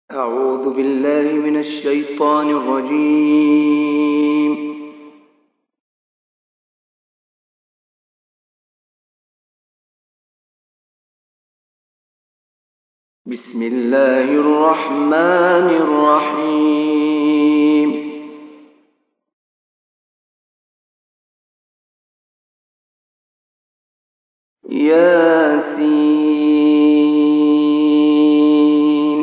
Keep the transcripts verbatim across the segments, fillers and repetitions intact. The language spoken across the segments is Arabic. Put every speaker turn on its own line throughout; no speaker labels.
أعوذ بالله من الشيطان الرجيم. بسم الله الرحمن الرحيم. ياسين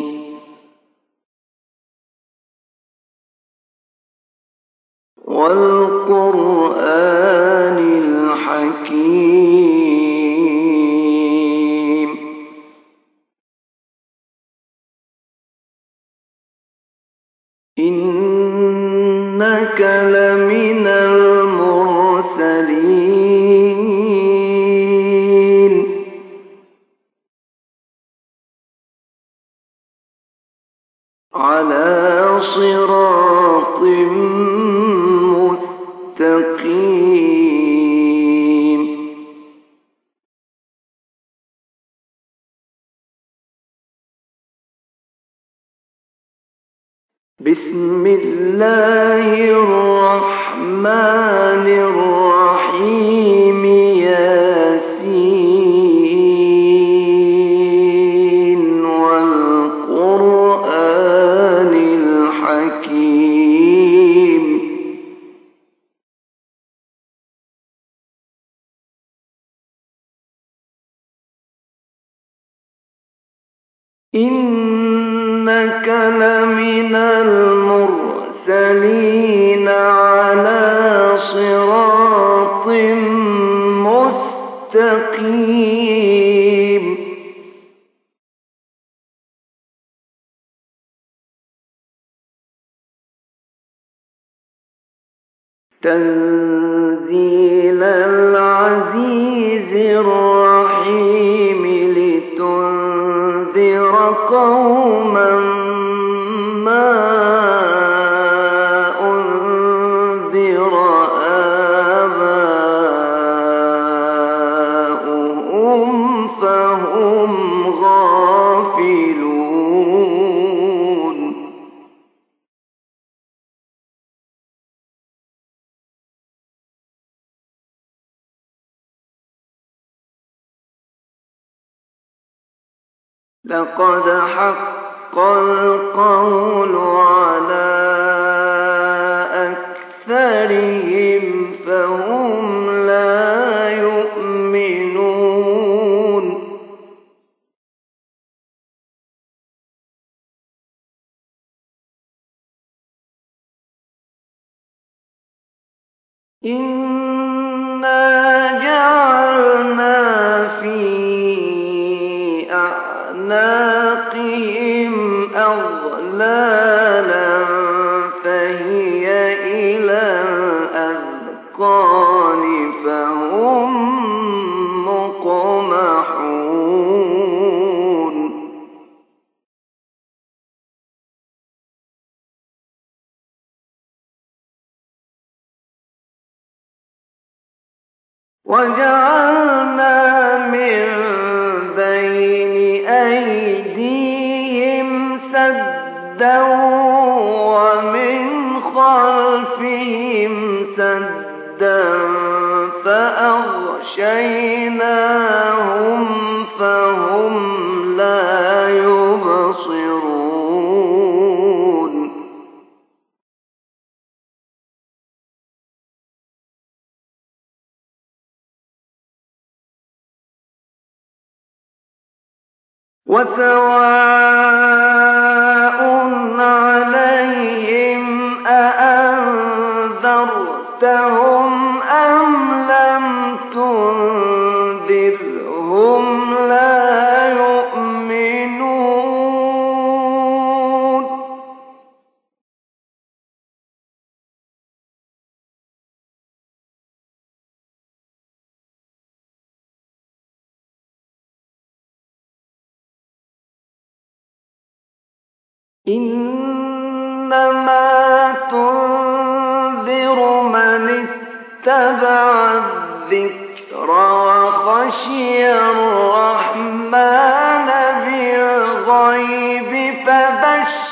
والقرآن الحكيم. إنك لمن المرسلين على صراط مستقيم. بسم الله الرحمن الرحيم. ياسين والقرآن الحكيم. إنك لمن المرسلين على صراط مستقيم. تنزيل العزيز الرحيم لتنذر قوما ما أنذر آباؤهم فهم غافلون. لقد حق القول على أكثرهم فهم لا يؤمنون. إنا جعلنا في أعناقهم أغلالا فهي إلى الأذقان فهم مقمحون. وجعلنا من بين أيديهم سدا ومن خلفهم سدا فأغشيناهم فهم لا يبصرون. وسواء عليهم أأنذرتهم أم لم تنذرهم لا يؤمنون. إنما تنذر من اتبع الذكر وخشي الرحمن بالغيب فبشره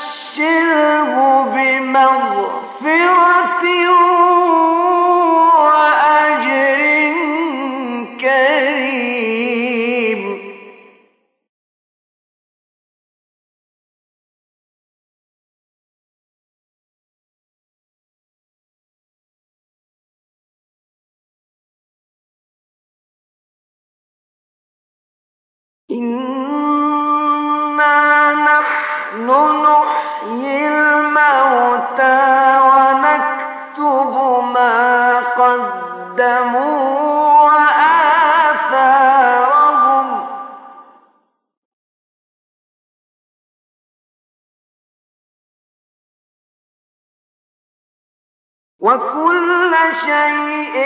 وكل شيء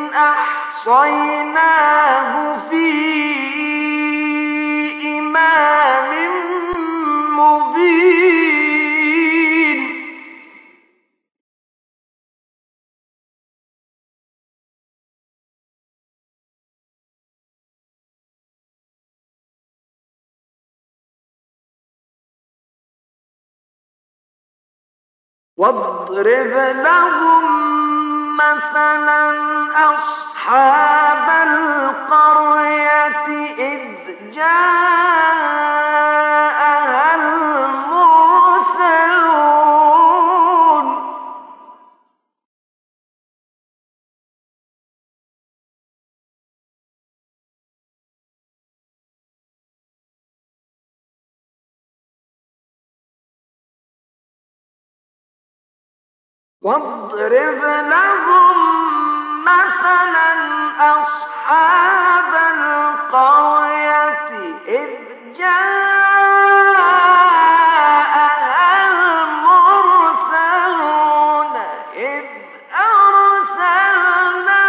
أحصيناه في إمام مبين واضرب لهم مثلا أصحاب القرية إذ جاءها المرسلون واضرب لهم مثلا أصحاب القرية إذ جاءها المرسلون إذ أرسلنا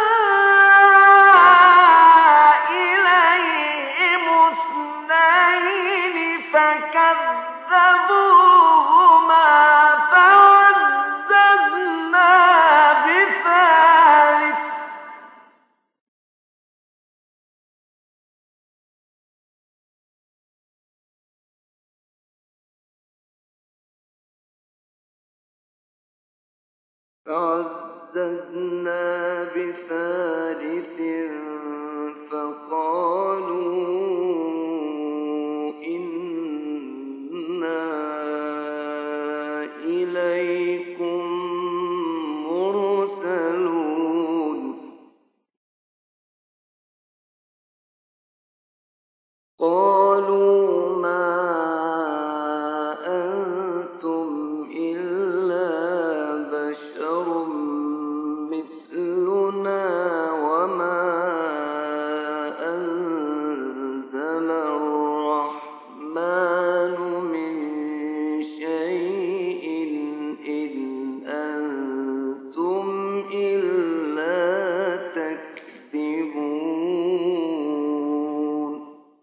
إليهم اثنين فكذبوهما فعززنا بثالث فعززنا بثالث فقالوا إنا إليكم مرسلون قالوا ما أنتم إلا بشر مثلنا وما أنزل الرحمن من شيء إن أنتم إلا تكذبون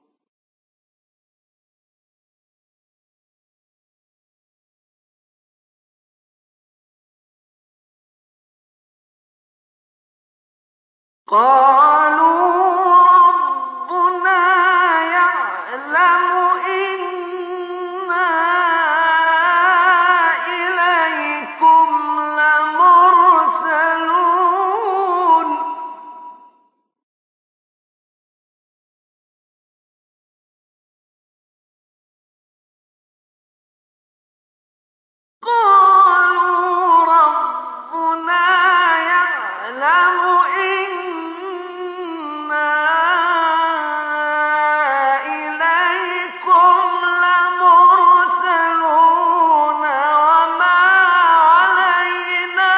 قالوا ربنا يعلم إنا إليكم لمرسلون قالوا ربنا يعلم إنا إليكم لمرسلون وما علينا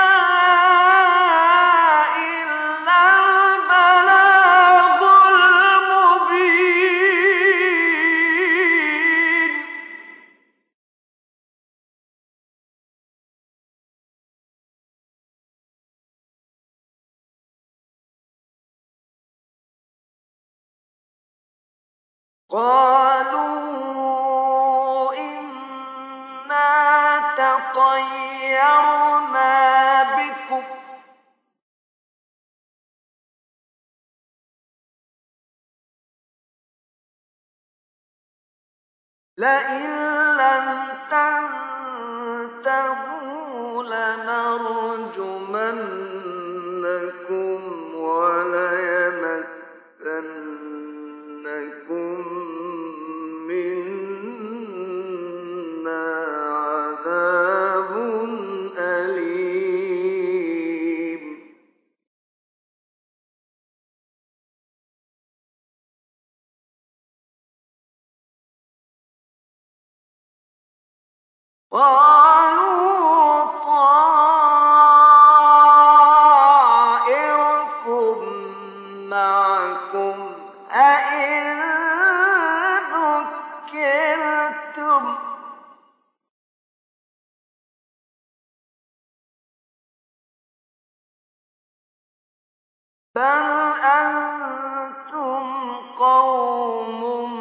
إلا البلاغ المبين قالوا إنا تطيرنا بكم لئن لم تنتهوا لنرجمنكم وليمسنكم منا عذاب أليم قالوا طائركم معكم أئن ذكرتم بَلْ أَنتُمْ قَوْمٌ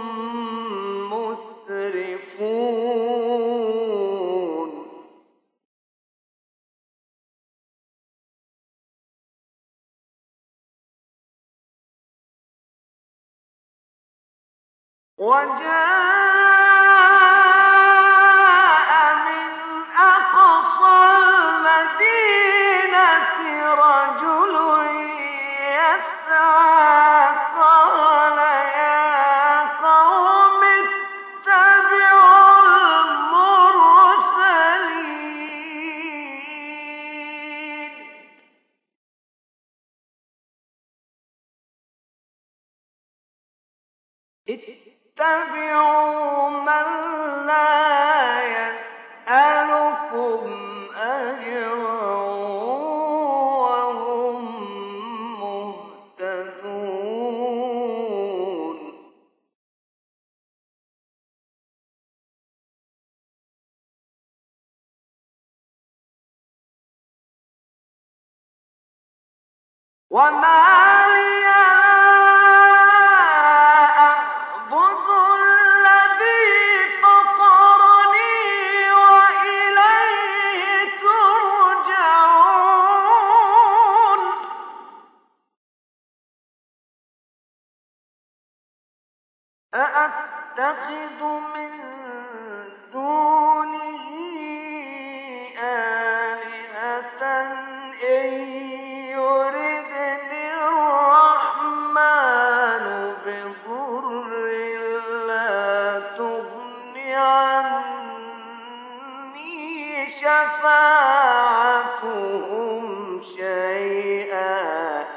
مُّسْرِفُونَ وَجَاءَ مِنْ أَقْصَى الْمَدِينَةِ رَجُلٌ يَسْعَىٰ قَالَ يَا قَوْمِ اتَّبِعُوا الْمُرْسَلِينَ اتَّبِعُوا مَن لَّا يَسْأَلُكُمْ أَجْرًا وَهُم مُّهْتَدُونَ وَمَا لِيَ لَا أَعْبُدُ الَّذِي فَطَرَنِي وَإِلَيْهِ تُرْجَعُونَ أَأَتَّخِذُ مِن دُونِهِ آلِهَةً إِن يُرِدْنِ الرَّحْمَٰنُ بِضُرٍّ لَّا تُغْنِ عَنِّي شَفَاعَتُهُمْ شَيْئًا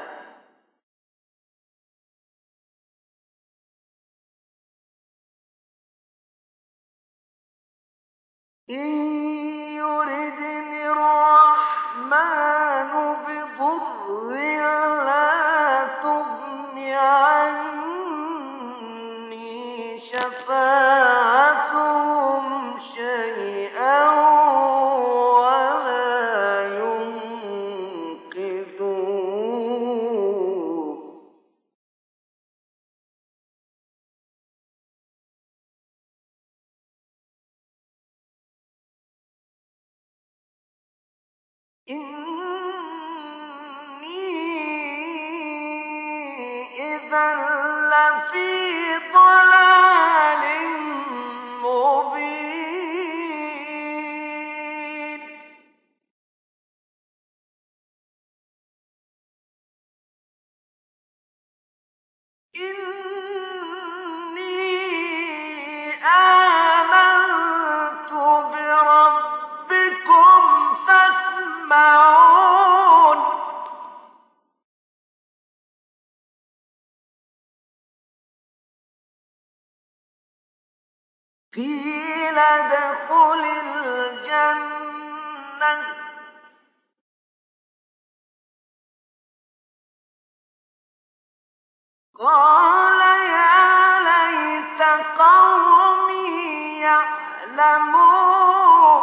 إِن يُرِدْنِ الرَّحْمَٰنُ بِضُرٍّ لَّا تُغْنِ عَنِّي شَفَاعَتُهُمْ شَيْئًا وَلَا يُنقِذُونِ إِنِّي إِذًا لَّفِي ضَلَالٍ مُّبِينٍ إِنِّي آمَنتُ بِرَبِّكُمْ فَاسْمَعُونِ قِيلَ ادْخُلِ الْجَنَّةَ قَالَ يَا لَيْتَ قَوْمِي يَعْلَمُونَ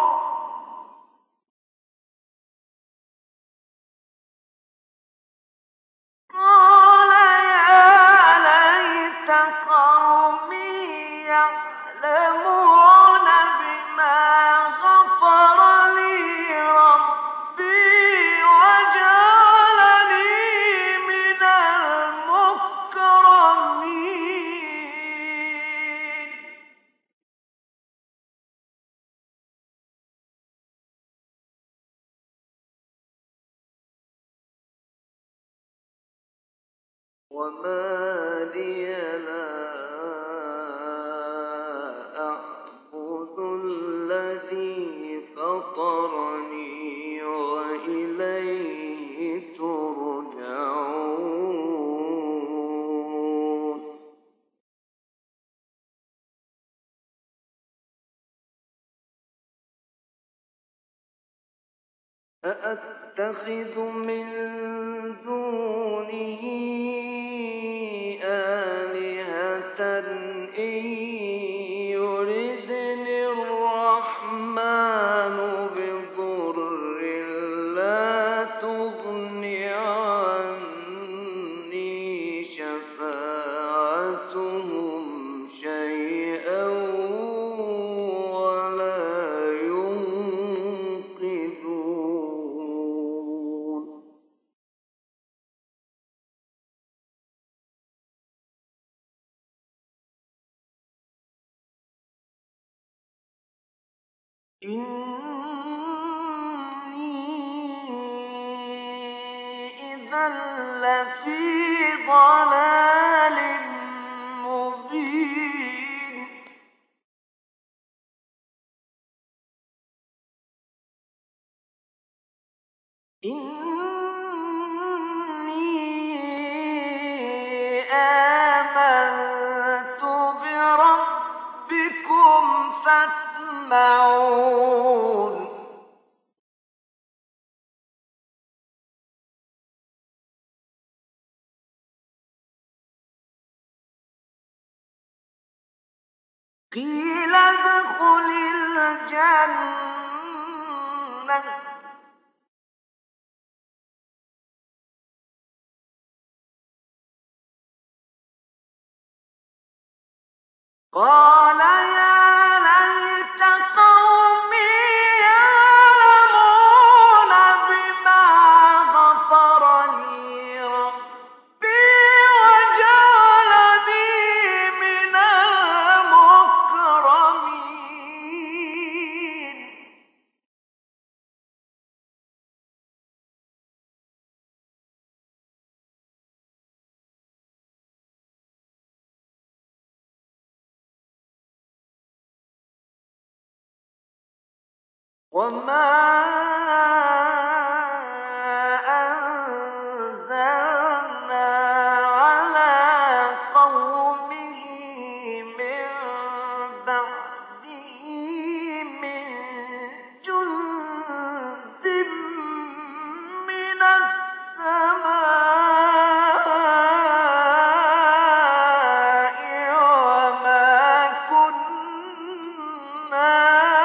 قَالَ يَا لَيْتَ قَوْمِي يَعْلَمُونَ بِمَا غَفَرَ لِي رَبِّي وَجَعَلَنِي مِنَ الْمُكْرَمِينَ وَمَا لِيَ لَا أَعْبُدُ الَّذِي فَطَرَنِي وَإِلَيْهِ تُرْجَعُونَ أَأَتَّخِذُ مِن دُونِهِ آلِهَةً إِن يُرِدْنِ الرَّحْمَٰنُ بِضُرٍّ لَّا تُغْنِ عَنِّي إِنِّي إِذًا لَّفِي ضَلَالٍ مُّبِينٍ إِنِّي آمَنتُ بِرَبِّكُمْ فَاسْمَعُونِ قِيلَ ادْخُلِ الْجَنَّةَ قَالَ يَا لَيْتَ قَوْمِي يَعْلَمُونَ بِمَا غَفَرَ لِي رَبِّي وَجَعَلَنِي مِنَ الْمُكْرَمِينَ وَمَا أَنزَلْنَا عَلَىٰ قَوْمِهِ مِن بَعْدِهِ مِن جُندٍ مِّنَ السَّمَاءِ وَمَا كُنَّا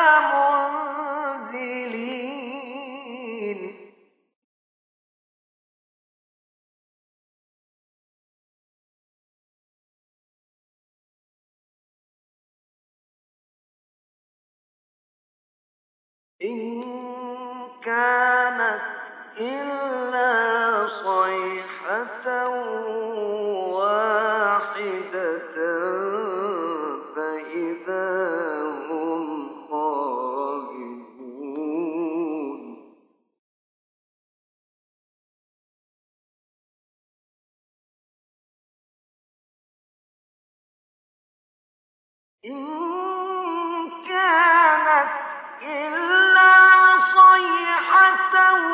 مُنزِلِينَ إِن كَانَتْ إِلَّا صَيْحَةً وَاحِدَةً فَإِذَا هُمْ خَامِدُونَ إِن كَانَتْ إِلَّا صَيْحَةً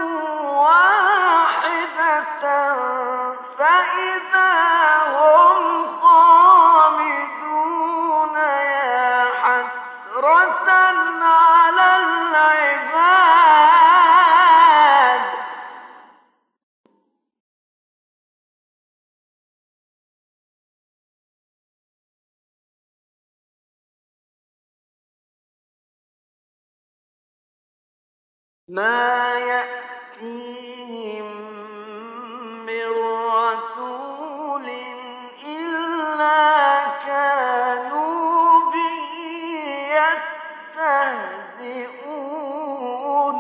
وَاحِدَةً فَإِذَا هُمْ خَامِدُونَ يَا حَسْرَةً عَلَى الْعِبَادِ مَا يَأْتِيهِم مِّن رَّسُولٍ إِلَّا كَانُوا بِهِ يَسْتَهْزِئُونَ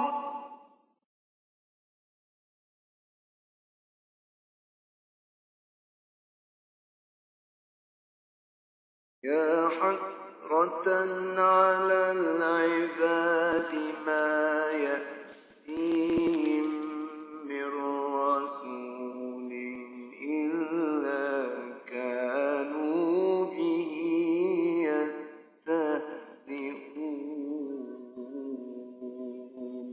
يَا حَسْرَةً عَلَى الْعِبَادِ مَا يَأْتِيهِم مِّن رَّسُولٍ إِلَّا كَانُوا بِهِ يَسْتَهْزِئُونَ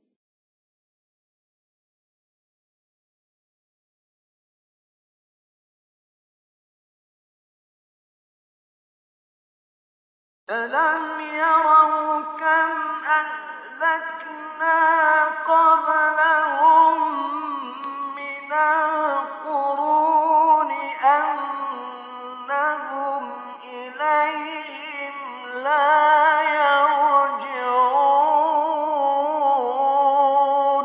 أَلَمْ يَرَوْا كَمْ أَهْلَكْنَا قَبْلَهُم مِّنَ الْقُرُونِ أَنَّهُمْ إِلَيْهِمْ لَا يَرْجِعُونَ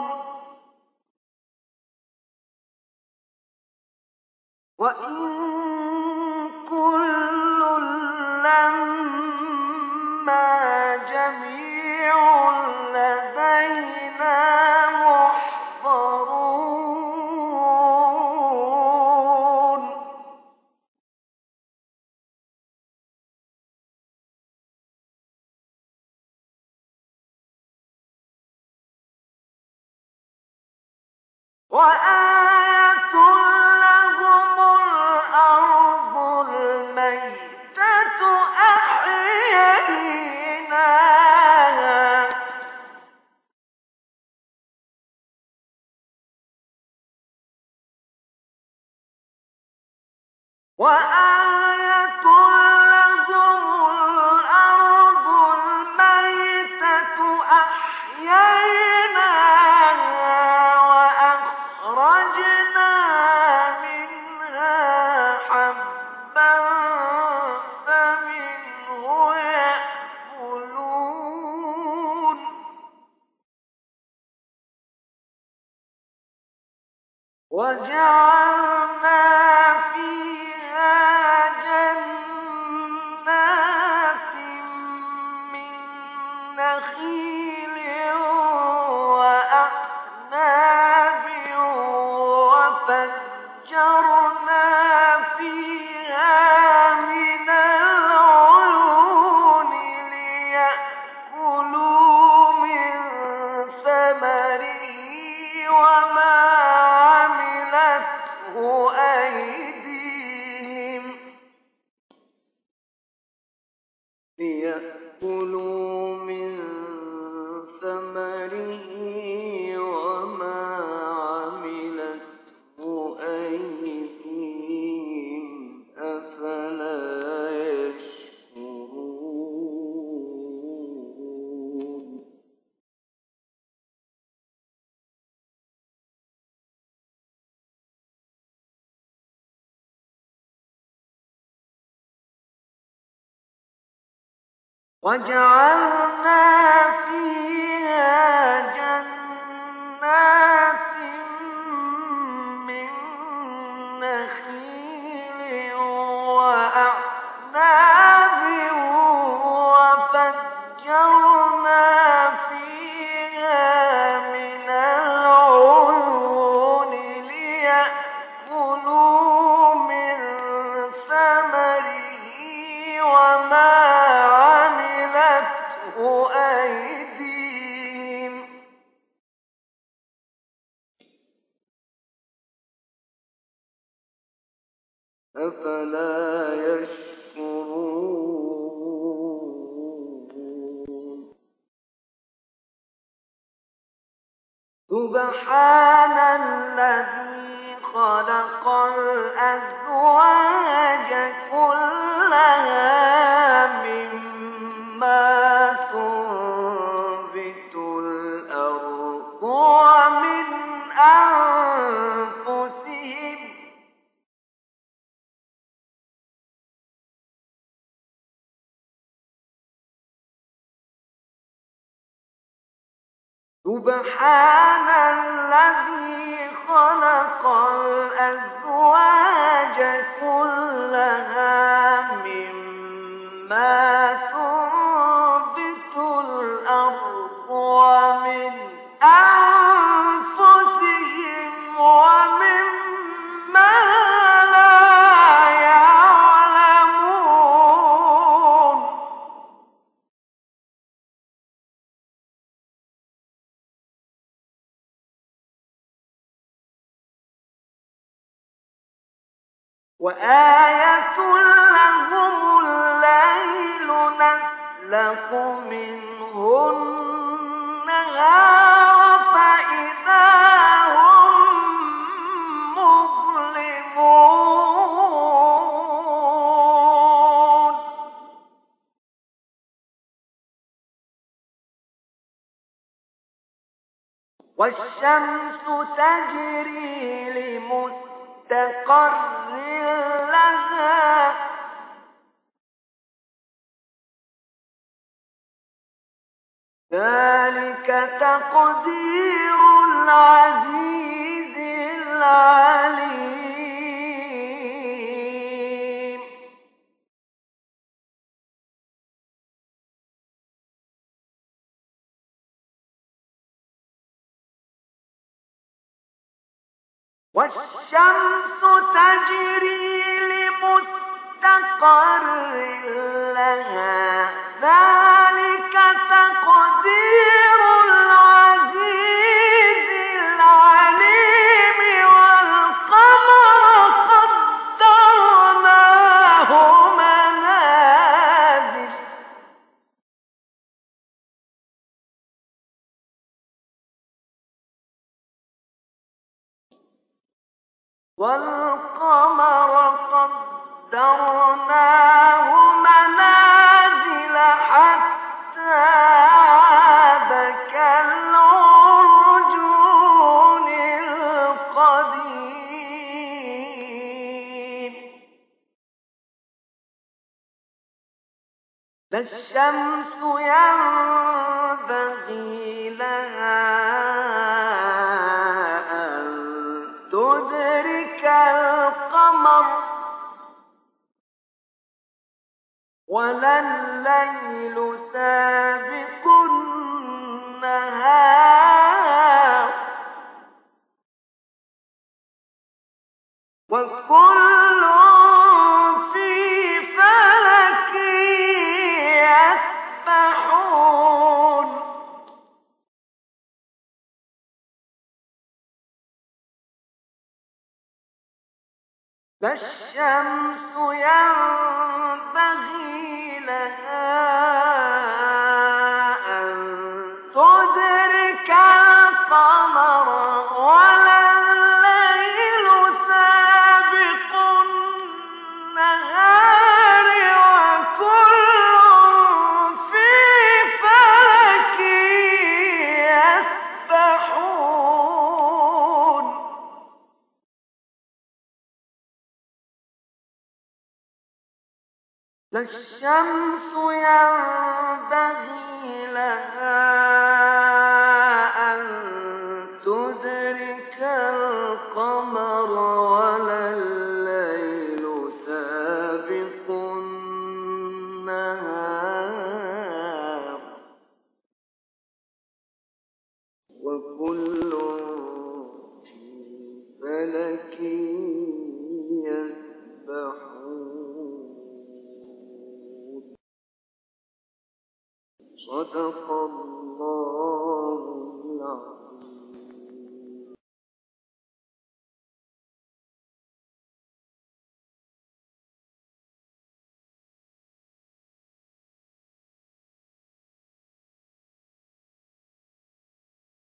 وَإِن كُلٌّ لَّمَّا جَمِيعٌ لَّدَيْنَا مُحْضَرُونَ وآية لهم الأرض الميتة أحييناها وآية لهم الأرض الميتة أحييناها وأخرجنا منها حبا فمنه يأكلون وجعلنا فيها جنات من نخيل وأعناب وفجرنا فيها من العيون ليأكلوا من ثمره وما عملته أيديهم ليأكلوا من ثمره وما عملته أيديهم أفلا يشكرون وجعلنا فيها جنات من نخيل وأعناب وفجرنا فيها من العيون ليأكلوا من ثمره وما عملته أيديهم أفلا يشكرون سبحان الذي خلق الأزواج كلها مما تنبت الأرض ومن أنفسهم سبحان الذي خلق الأزواج كلها مما تنبت الأرض ومن أنفسهم ومما لا يعلمون وآية لهم الليل نسلخ منه النهار فإذا هم مظلمون والشمس تجري لمستقر لها ذلك تقدير العزيز العليم والشمس تجري لمستقر لها ذلك تقدير العزيز العليم والقمر قدرناه منازل حتى عاد كالعرجون القديم لا الشمس ينبغي لها أن تدرك القمر ولا الليل سابق النهار وكل في فلك يسبحون لا الشمس ينبغي لها أن تدرك القمر ولا الليل سابق النهار وكل في فلك يسبحون لا الشمس ينبغي لها أن تدرك القمر ولا الليل سابق النهار وكل في فلك يسبحون صدق الله